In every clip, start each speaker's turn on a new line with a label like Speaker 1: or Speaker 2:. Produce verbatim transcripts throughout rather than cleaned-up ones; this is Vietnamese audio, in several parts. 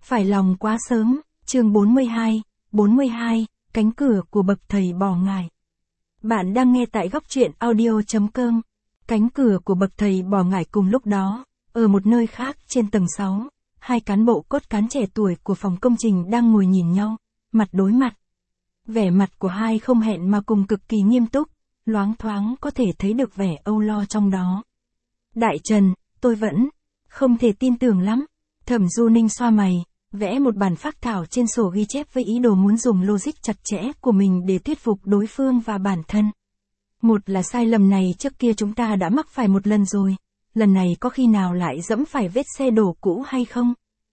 Speaker 1: Phải lòng quá sớm, chương bốn mươi hai, bốn mươi hai, cánh cửa của bậc thầy bỏ ngải. Bạn đang nghe tại góc truyện audio chấm com. Cánh cửa của bậc thầy bỏ ngải. Cùng lúc đó, ở một nơi khác trên tầng sáu, hai cán bộ cốt cán trẻ tuổi của phòng công trình đang ngồi nhìn nhau, mặt đối mặt. Vẻ mặt của hai không hẹn mà cùng cực kỳ nghiêm túc, loáng thoáng có thể thấy được vẻ âu lo trong đó. Đại Trần, tôi vẫn không thể tin tưởng lắm. Thẩm Du Ninh xoa mày, vẽ một bản phác thảo trên sổ ghi chép với ý đồ muốn dùng logic chặt chẽ của mình để thuyết phục đối phương và bản thân. Một là sai lầm này trước kia chúng ta đã mắc phải một lần rồi, lần này có khi nào lại dẫm phải vết xe đổ cũ hay không?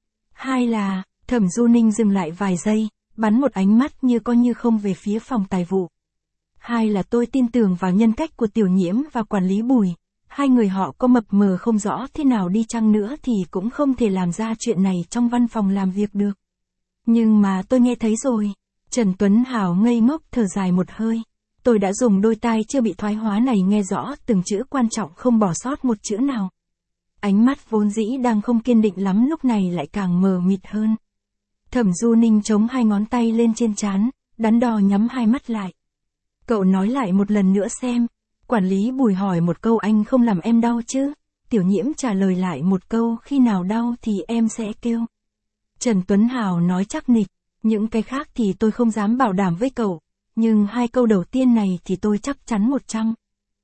Speaker 1: Hai là, Thẩm Du Ninh dừng lại vài giây, bắn một ánh mắt như có như không về phía phòng tài vụ. Hai là tôi tin tưởng vào nhân cách của Tiểu Nhiễm và quản lý Bùi. Hai người họ có mập mờ không rõ thế nào đi chăng nữa thì cũng không thể làm ra chuyện này trong văn phòng làm việc được. Nhưng mà tôi nghe thấy rồi. Trần Tuấn Hào ngây ngốc thở dài một hơi. Tôi đã dùng đôi tai chưa bị thoái hóa này nghe rõ từng chữ quan trọng không bỏ sót một chữ nào. Ánh mắt vốn dĩ đang không kiên định lắm lúc này lại càng mờ mịt hơn. Thẩm Du Ninh chống hai ngón tay lên trên trán, đắn đo nhắm hai mắt lại. Cậu nói lại một lần nữa xem. Quản lý Bùi hỏi một câu, anh không làm em đau chứ? Tiểu Nhiễm trả lời lại một câu, khi nào đau thì em sẽ kêu. Trần Tuấn Hào nói chắc nịch, những cái khác thì tôi không dám bảo đảm với cậu, nhưng hai câu đầu tiên này thì tôi chắc chắn một trăm.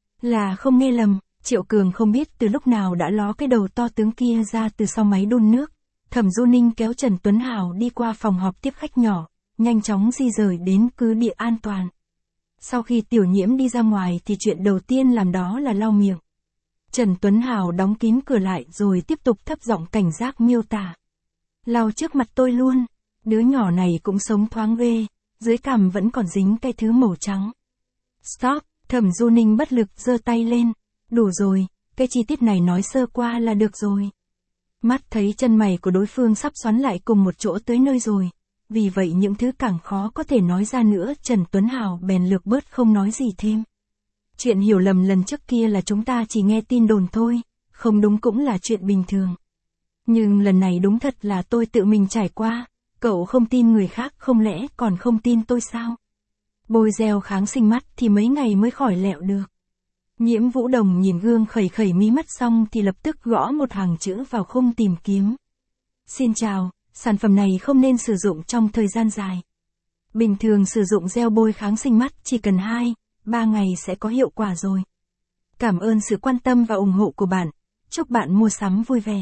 Speaker 1: Là không nghe lầm, Triệu Cường không biết từ lúc nào đã ló cái đầu to tướng kia ra từ sau máy đun nước. Thẩm Du Ninh kéo Trần Tuấn Hào đi qua phòng họp tiếp khách nhỏ, nhanh chóng di rời đến cứ địa an toàn. Sau khi Tiểu Nhiễm đi ra ngoài thì chuyện đầu tiên làm đó là lau miệng. Trần Tuấn Hào đóng kín cửa lại rồi tiếp tục thấp giọng cảnh giác miêu tả. Lau trước mặt tôi luôn, đứa nhỏ này cũng sống thoáng ghê, dưới cằm vẫn còn dính cái thứ màu trắng. Stop, Thẩm Du Ninh bất lực giơ tay lên. Đủ rồi, cái chi tiết này nói sơ qua là được rồi. Mắt thấy chân mày của đối phương sắp xoắn lại cùng một chỗ tới nơi rồi. Vì vậy những thứ càng khó có thể nói ra nữa, Trần Tuấn Hào bèn lược bớt không nói gì thêm. Chuyện hiểu lầm lần trước kia là chúng ta chỉ nghe tin đồn thôi, không đúng cũng là chuyện bình thường. Nhưng lần này đúng thật là tôi tự mình trải qua, cậu không tin người khác không lẽ còn không tin tôi sao? Bôi gel kháng sinh mắt thì mấy ngày mới khỏi lẹo được. Nhiễm Vũ Đồng nhìn gương khẩy khẩy mí mắt xong thì lập tức gõ một hàng chữ vào khung tìm kiếm. Xin chào. Sản phẩm này không nên sử dụng trong thời gian dài. Bình thường sử dụng gel bôi kháng sinh mắt chỉ cần hai, ba ngày sẽ có hiệu quả rồi. Cảm ơn sự quan tâm và ủng hộ của bạn. Chúc bạn mua sắm vui vẻ.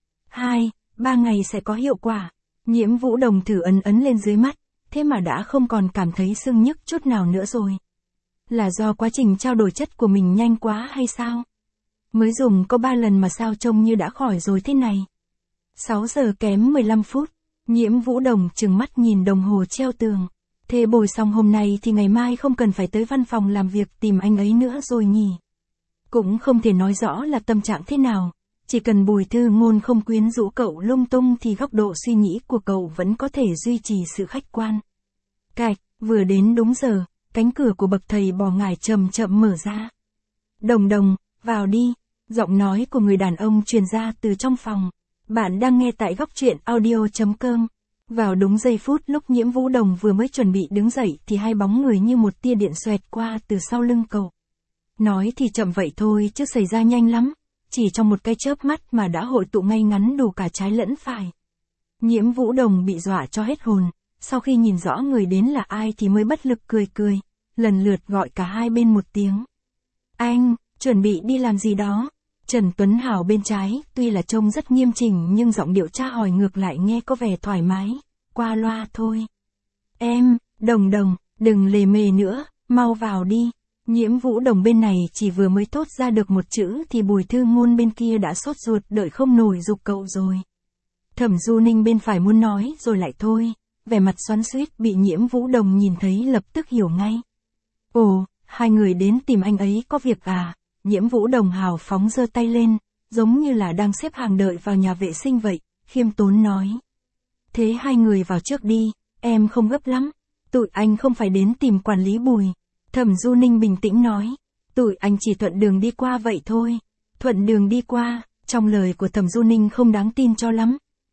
Speaker 1: hai, ba ngày sẽ có hiệu quả. Nhiễm Vũ Đồng thử ấn ấn lên dưới mắt, thế mà đã không còn cảm thấy sưng nhức chút nào nữa rồi. Là do quá trình trao đổi chất của mình nhanh quá hay sao? Mới dùng có ba lần mà sao trông như đã khỏi rồi thế này? sáu giờ kém mười lăm phút, Nhiễm Vũ Đồng trừng mắt nhìn đồng hồ treo tường. Thế bồi xong hôm nay thì ngày mai không cần phải tới văn phòng làm việc tìm anh ấy nữa rồi nhỉ? Cũng không thể nói rõ là tâm trạng thế nào, chỉ cần Bùi Thư Ngôn không quyến rũ cậu lung tung thì góc độ suy nghĩ của cậu vẫn có thể duy trì sự khách quan. Cạch, vừa đến đúng giờ, cánh cửa của bậc thầy bỏ ngải chậm chậm mở ra. Đồng Đồng, vào đi, giọng nói của người đàn ông truyền ra từ trong phòng. Bạn đang nghe tại góc truyện audio chấm com. Vào đúng giây phút lúc Nhiễm Vũ Đồng vừa mới chuẩn bị đứng dậy thì hai bóng người như một tia điện xoẹt qua từ sau lưng cậu. Nói thì chậm vậy thôi chứ xảy ra nhanh lắm, chỉ trong một cái chớp mắt mà đã hội tụ ngay ngắn đủ cả trái lẫn phải. Nhiễm Vũ Đồng bị dọa cho hết hồn, sau khi nhìn rõ người đến là ai thì mới bất lực cười cười, lần lượt gọi cả hai bên một tiếng. Anh, chuẩn bị đi làm gì đó? Trần Tuấn Hào bên trái, tuy là trông rất nghiêm chỉnh nhưng giọng điệu tra hỏi ngược lại nghe có vẻ thoải mái, qua loa thôi. Em, Đồng Đồng, đừng lề mề nữa, mau vào đi. Nhiễm Vũ Đồng bên này chỉ vừa mới thốt ra được một chữ thì Bùi Thư Ngôn bên kia đã sốt ruột đợi không nổi giục cậu rồi. Thẩm Du Ninh bên phải muốn nói rồi lại thôi, vẻ mặt xoắn xuýt bị Nhiễm Vũ Đồng nhìn thấy lập tức hiểu ngay. Ồ, hai người đến tìm anh ấy có việc à? Nhiễm Vũ Đồng hào phóng giơ tay lên, giống như là đang xếp hàng đợi vào nhà vệ sinh vậy, khiêm tốn nói. Thế hai người vào trước đi, em không gấp lắm, tụi anh không phải đến tìm quản lý Bùi. Thẩm Du Ninh bình tĩnh nói, tụi anh chỉ thuận đường đi qua vậy thôi. Thuận đường đi qua, trong lời của Thẩm Du Ninh không đáng tin cho lắm.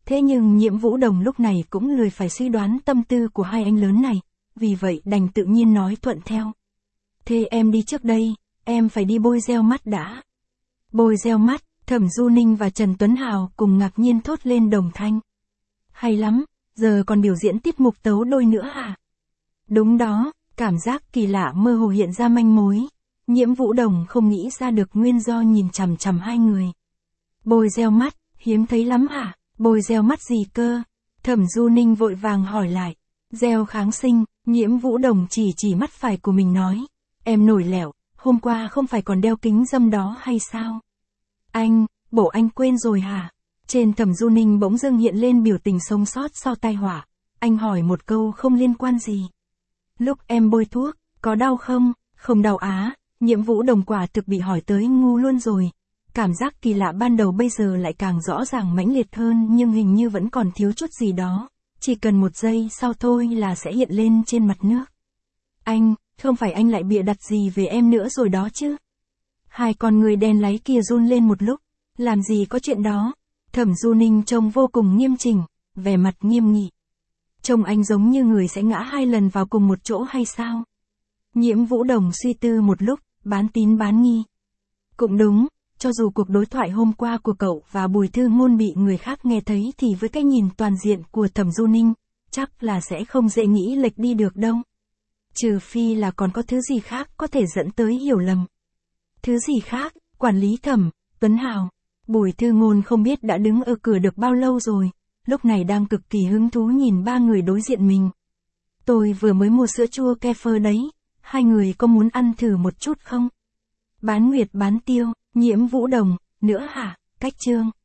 Speaker 1: Thế nhưng Nhiễm Vũ Đồng lúc này cũng lười phải suy đoán tâm tư của hai anh lớn này, vì vậy đành tự nhiên nói thuận theo. Thế em đi trước đây, em phải đi bôi gel mắt đã. Bôi gel mắt, Thẩm Du Ninh và Trần Tuấn Hào cùng ngạc nhiên thốt lên đồng thanh. Hay lắm, giờ còn biểu diễn tiết mục tấu đôi nữa à? Đúng đó, cảm giác kỳ lạ mơ hồ hiện ra manh mối. Nhiễm Vũ Đồng không nghĩ ra được nguyên do nhìn chằm chằm hai người. Bôi gel mắt, hiếm thấy lắm hả? Bôi gel mắt gì cơ? Thẩm Du Ninh vội vàng hỏi lại. Gel kháng sinh, Nhiễm Vũ Đồng chỉ chỉ mắt phải của mình nói. Em nổi lẻo, hôm qua không phải còn đeo kính râm đó hay sao? Anh, bộ anh quên rồi hả? Trên Thẩm Du Ninh bỗng dưng hiện lên biểu tình sống sót sau tai họa. Anh hỏi một câu không liên quan gì. Lúc em bôi thuốc, có đau không? Không đau á. Nhiễm Vũ Đồng quả thực bị hỏi tới ngu luôn rồi. Cảm giác kỳ lạ ban đầu bây giờ lại càng rõ ràng mãnh liệt hơn, nhưng hình như vẫn còn thiếu chút gì đó. Chỉ cần một giây sau thôi là sẽ hiện lên trên mặt nước. Anh, không phải anh lại bịa đặt gì về em nữa rồi đó chứ? Hai con người đen láy kia run lên một lúc. Làm gì có chuyện đó? Thẩm Du Ninh trông vô cùng nghiêm chỉnh, vẻ mặt nghiêm nghị. Trông anh giống như người sẽ ngã hai lần vào cùng một chỗ hay sao? Nhiễm Vũ Đồng suy tư một lúc, bán tín bán nghi. Cũng đúng, cho dù cuộc đối thoại hôm qua của cậu và Bùi Thư Ngôn bị người khác nghe thấy thì với cái nhìn toàn diện của Thẩm Du Ninh, chắc là sẽ không dễ nghĩ lệch đi được đâu. Trừ phi là còn có thứ gì khác có thể dẫn tới hiểu lầm. Thứ gì khác? Quản lý Thẩm, Tuấn Hào, Bùi Thư Ngôn không biết đã đứng ở cửa được bao lâu rồi, lúc này đang cực kỳ hứng thú nhìn ba người đối diện mình. Tôi vừa mới mua sữa chua Kefir đấy, hai người có muốn ăn thử một chút không? Bán nguyệt bán tiêu, Nhiễm Vũ Đồng, nữa hả? Cách chương.